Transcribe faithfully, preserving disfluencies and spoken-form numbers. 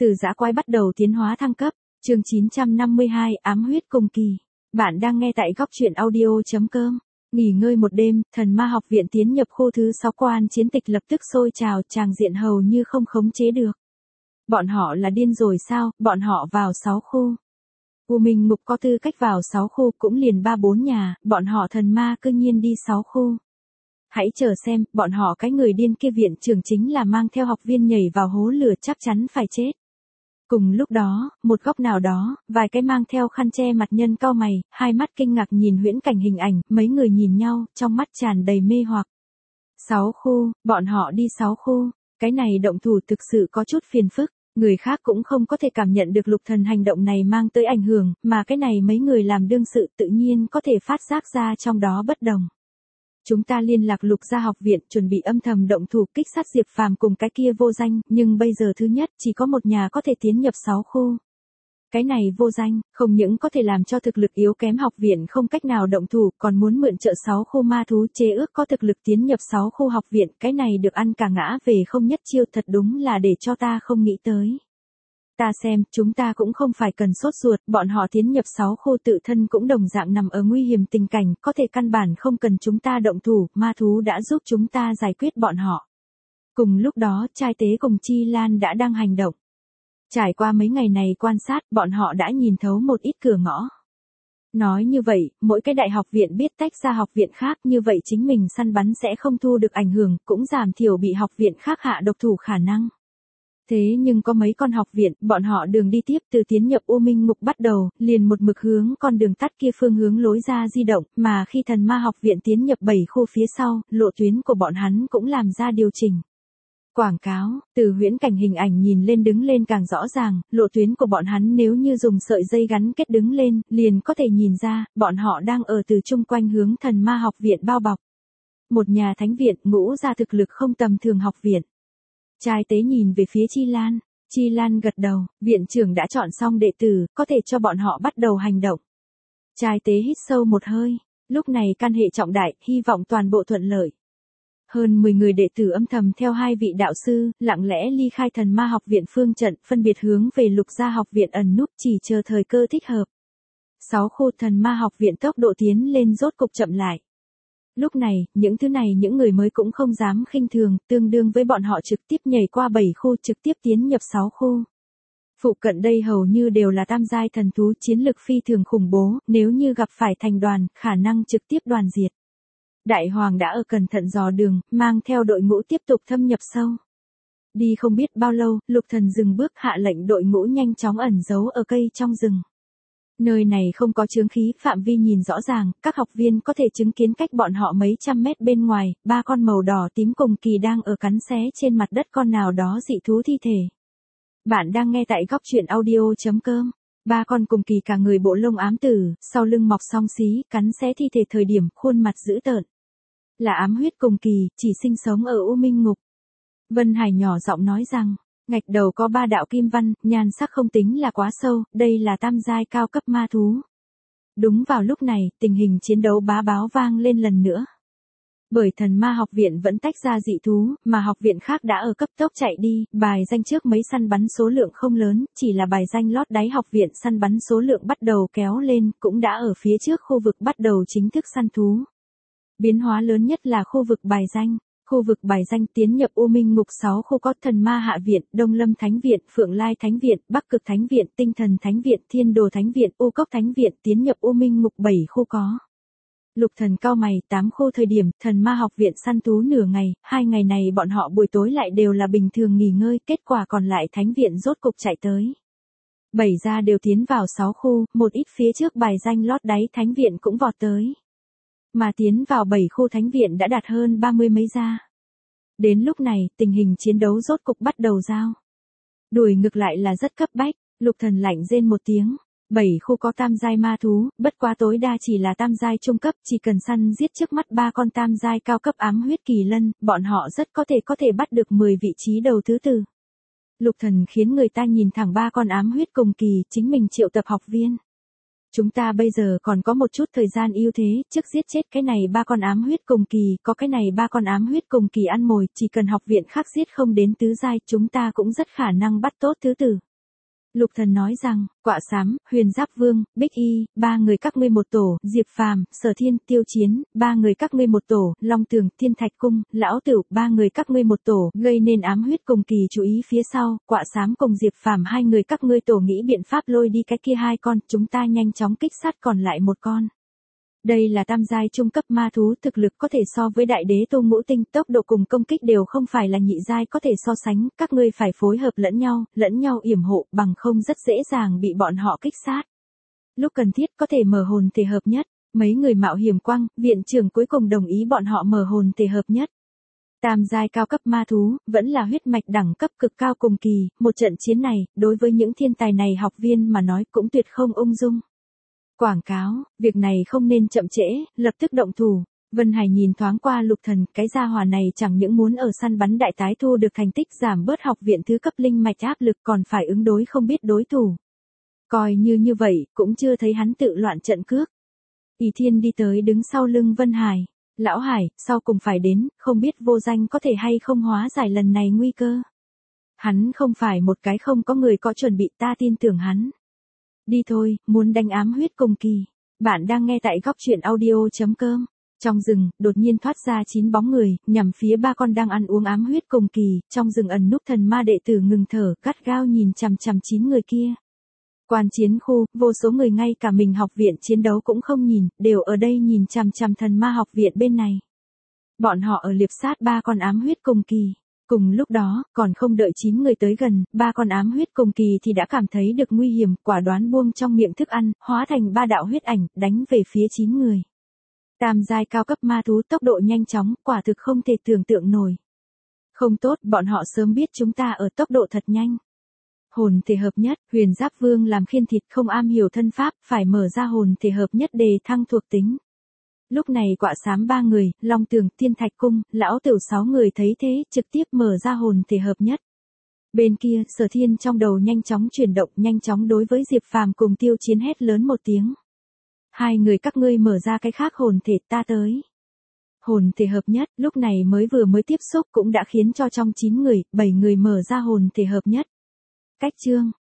Từ dã quái bắt đầu tiến hóa thăng cấp, chương chín trăm năm mươi hai, ám huyết cùng kỳ. Bạn đang nghe tại góc truyện audio chấm com. Nghỉ ngơi một đêm, thần ma học viện tiến nhập khu thứ sáu, quan chiến tịch lập tức sôi trào, tràng diện hầu như không khống chế được. Bọn họ là điên rồi sao, bọn họ vào sáu khu. U Minh Ngục có tư cách vào sáu khu, cũng liền ba bốn nhà, bọn họ thần ma cư nhiên đi sáu khu. Hãy chờ xem, bọn họ cái người điên kia viện trưởng chính là mang theo học viên nhảy vào hố lửa, chắc chắn phải chết. Cùng lúc đó, một góc nào đó, vài cái mang theo khăn che mặt nhân cau mày, hai mắt kinh ngạc nhìn huyễn cảnh hình ảnh, mấy người nhìn nhau, trong mắt tràn đầy mê hoặc. Sáu khu, bọn họ đi sáu khu, cái này động thủ thực sự có chút phiền phức, người khác cũng không có thể cảm nhận được Lục Thần hành động này mang tới ảnh hưởng, mà cái này mấy người làm đương sự tự nhiên có thể phát giác ra trong đó bất đồng. Chúng ta liên lạc Lục gia học viện, chuẩn bị âm thầm động thủ kích sát Diệp Phàm cùng cái kia vô danh, nhưng bây giờ thứ nhất chỉ có một nhà có thể tiến nhập sáu khu. Cái này vô danh, không những có thể làm cho thực lực yếu kém học viện không cách nào động thủ, còn muốn mượn trợ sáu khu ma thú chế ước có thực lực tiến nhập sáu khu học viện, cái này được ăn cả ngã về không nhất chiêu, thật đúng là để cho ta không nghĩ tới. Ta xem, chúng ta cũng không phải cần sốt ruột, bọn họ tiến nhập sáu khu tự thân cũng đồng dạng nằm ở nguy hiểm tình cảnh, có thể căn bản không cần chúng ta động thủ, ma thú đã giúp chúng ta giải quyết bọn họ. Cùng lúc đó, trai tế cùng Chi Lan đã đang hành động. Trải qua mấy ngày này quan sát, bọn họ đã nhìn thấu một ít cửa ngõ. Nói như vậy, mỗi cái đại học viện biết tách ra học viện khác, như vậy chính mình săn bắn sẽ không thu được ảnh hưởng, cũng giảm thiểu bị học viện khác hạ độc thủ khả năng. Thế nhưng có mấy con học viện, bọn họ đường đi tiếp từ tiến nhập U Minh Ngục bắt đầu, liền một mực hướng con đường tắt kia phương hướng lối ra di động, mà khi thần ma học viện tiến nhập bảy khu phía sau, lộ tuyến của bọn hắn cũng làm ra điều chỉnh. Quảng cáo, từ huyễn cảnh hình ảnh nhìn lên đứng lên càng rõ ràng, lộ tuyến của bọn hắn nếu như dùng sợi dây gắn kết đứng lên, liền có thể nhìn ra, bọn họ đang ở từ chung quanh hướng thần ma học viện bao bọc. Một nhà thánh viện, ngũ ra thực lực không tầm thường học viện. Trai tế nhìn về phía Chi Lan, Chi Lan gật đầu, viện trưởng đã chọn xong đệ tử, có thể cho bọn họ bắt đầu hành động. Trai tế hít sâu một hơi, lúc này can hệ trọng đại, hy vọng toàn bộ thuận lợi. Hơn mười người đệ tử âm thầm theo hai vị đạo sư, lặng lẽ ly khai thần ma học viện phương trận, phân biệt hướng về Lục gia học viện ẩn núp, chỉ chờ thời cơ thích hợp. Sáu khu thần ma học viện tốc độ tiến lên rốt cục chậm lại. Lúc này, những thứ này những người mới cũng không dám khinh thường, tương đương với bọn họ trực tiếp nhảy qua bảy khu, trực tiếp tiến nhập sáu khu. Phụ cận đây hầu như đều là tam giai thần thú, chiến lực phi thường khủng bố, nếu như gặp phải thành đoàn, khả năng trực tiếp đoàn diệt. Đại Hoàng đã ở cẩn thận dò đường, mang theo đội ngũ tiếp tục thâm nhập sâu. Đi không biết bao lâu, Lục Thần dừng bước, hạ lệnh đội ngũ nhanh chóng ẩn giấu ở cây trong rừng. Nơi này không có chướng khí, phạm vi nhìn rõ ràng, các học viên có thể chứng kiến cách bọn họ mấy trăm mét bên ngoài, ba con màu đỏ tím cùng kỳ đang ở cắn xé trên mặt đất con nào đó dị thú thi thể. Bạn đang nghe tại góc truyện audio chấm com. Ba con cùng kỳ cả người bộ lông ám tử, sau lưng mọc song xí, cắn xé thi thể thời điểm, khuôn mặt dữ tợn. Là ám huyết cùng kỳ, chỉ sinh sống ở U Minh Ngục. Vân Hải nhỏ giọng nói rằng, ngạch đầu có ba đạo kim văn, nhan sắc không tính là quá sâu, đây là tam giai cao cấp ma thú. Đúng vào lúc này, tình hình chiến đấu bá báo vang lên lần nữa. Bởi thần ma học viện vẫn tách ra dị thú, mà học viện khác đã ở cấp tốc chạy đi, bài danh trước mấy săn bắn số lượng không lớn, chỉ là bài danh lót đáy học viện săn bắn số lượng bắt đầu kéo lên, cũng đã ở phía trước khu vực bắt đầu chính thức săn thú. Biến hóa lớn nhất là khu vực bài danh. Khu vực bài danh tiến nhập U Minh Ngục sáu khu có thần ma hạ viện, Đông Lâm Thánh Viện, Phượng Lai Thánh Viện, Bắc Cực Thánh Viện, Tinh Thần Thánh Viện, Thiên Đồ Thánh Viện, U Cốc Thánh Viện, tiến nhập U Minh Ngục bảy khu có. Lục Thần cau mày, tám khu thời điểm, thần ma học viện săn thú nửa ngày, hai ngày này bọn họ buổi tối lại đều là bình thường nghỉ ngơi, kết quả còn lại Thánh Viện rốt cục chạy tới. Bảy gia đều tiến vào sáu khu, một ít phía trước bài danh lót đáy Thánh Viện cũng vọt tới. Mà tiến vào bảy khu Thánh Viện đã đạt hơn ba mươi mấy gia. Đến lúc này, tình hình chiến đấu rốt cục bắt đầu giao. Đuổi ngược lại là rất cấp bách, Lục Thần lạnh rên một tiếng. Bảy khu có tam giai ma thú, bất quá tối đa chỉ là tam giai trung cấp, chỉ cần săn giết trước mắt ba con tam giai cao cấp ám huyết kỳ lân, bọn họ rất có thể có thể bắt được mười vị trí đầu thứ tư. Lục Thần khiến người ta nhìn thẳng ba con ám huyết cùng kỳ, chính mình triệu tập học viên. Chúng ta bây giờ còn có một chút thời gian ưu thế, trước giết chết cái này ba con ám huyết cùng kỳ, có cái này ba con ám huyết cùng kỳ ăn mồi, chỉ cần học viện khác giết không đến tứ giai, chúng ta cũng rất khả năng bắt tốt thứ tử. Lục Thần nói rằng, Quạ Xám, Huyền Giáp Vương, Bích Y, ba người các ngươi một tổ, Diệp Phàm, Sở Thiên, Tiêu Chiến, ba người các ngươi một tổ, Long Tường, Thiên Thạch Cung, Lão Tửu, ba người các ngươi một tổ, gây nên ám huyết cùng kỳ chú ý phía sau, Quạ Xám cùng Diệp Phàm hai người các ngươi tổ nghĩ biện pháp lôi đi cái kia hai con, chúng ta nhanh chóng kích sát còn lại một con. Đây là tam giai trung cấp ma thú, thực lực có thể so với đại đế Tô Ngũ Tinh, tốc độ cùng công kích đều không phải là nhị giai có thể so sánh, các ngươi phải phối hợp lẫn nhau, lẫn nhau yểm hộ, bằng không rất dễ dàng bị bọn họ kích sát. Lúc cần thiết có thể mở hồn thể hợp nhất, mấy người mạo hiểm quang, viện trưởng cuối cùng đồng ý bọn họ mở hồn thể hợp nhất. Tam giai cao cấp ma thú, vẫn là huyết mạch đẳng cấp cực cao cùng kỳ, một trận chiến này, đối với những thiên tài này học viên mà nói cũng tuyệt không ung dung. Quảng cáo, việc này không nên chậm trễ, lập tức động thủ. Vân Hải nhìn thoáng qua Lục Thần, cái gia hỏa này chẳng những muốn ở săn bắn đại tái thu được thành tích giảm bớt học viện thứ cấp linh mạch áp lực còn phải ứng đối không biết đối thủ. Coi như như vậy, cũng chưa thấy hắn tự loạn trận cước. Ỷ Thiên đi tới đứng sau lưng Vân Hải. Lão Hải, sau cùng phải đến, không biết vô danh có thể hay không hóa giải lần này nguy cơ. Hắn không phải một cái không có người có chuẩn bị, ta tin tưởng hắn. Đi thôi, muốn đánh ám huyết cùng kỳ. Bạn đang nghe tại góc truyện audio chấm com. Trong rừng, đột nhiên thoát ra chín bóng người, nhằm phía ba con đang ăn uống ám huyết cùng kỳ, trong rừng ẩn núp thần ma đệ tử ngừng thở, gắt gao nhìn chằm chằm chín người kia. Quan chiến khu, vô số người ngay cả mình học viện chiến đấu cũng không nhìn, đều ở đây nhìn chằm chằm thần ma học viện bên này. Bọn họ ở liệp sát ba con ám huyết cùng kỳ. Cùng lúc đó, còn không đợi chín người tới gần, ba con ám huyết cùng kỳ thì đã cảm thấy được nguy hiểm, quả đoán buông trong miệng thức ăn, hóa thành ba đạo huyết ảnh, đánh về phía chín người. Tam giai cao cấp ma thú tốc độ nhanh chóng, quả thực không thể tưởng tượng nổi. Không tốt, bọn họ sớm biết chúng ta ở tốc độ thật nhanh. Hồn thể hợp nhất, Huyền Giáp Vương làm khiên thịt không am hiểu thân pháp, phải mở ra hồn thể hợp nhất đề thăng thuộc tính. Lúc này Quạ Xám ba người, Long Tường, Thiên Thạch Cung, Lão Tửu sáu người thấy thế, trực tiếp mở ra hồn thể hợp nhất. Bên kia, Sở Thiên trong đầu nhanh chóng chuyển động, nhanh chóng đối với Diệp Phàm cùng Tiêu Chiến hét lớn một tiếng. Hai người các ngươi mở ra cái khác hồn thể, ta tới. Hồn thể hợp nhất, lúc này mới vừa mới tiếp xúc cũng đã khiến cho trong chín người, bảy người mở ra hồn thể hợp nhất. Cách chương,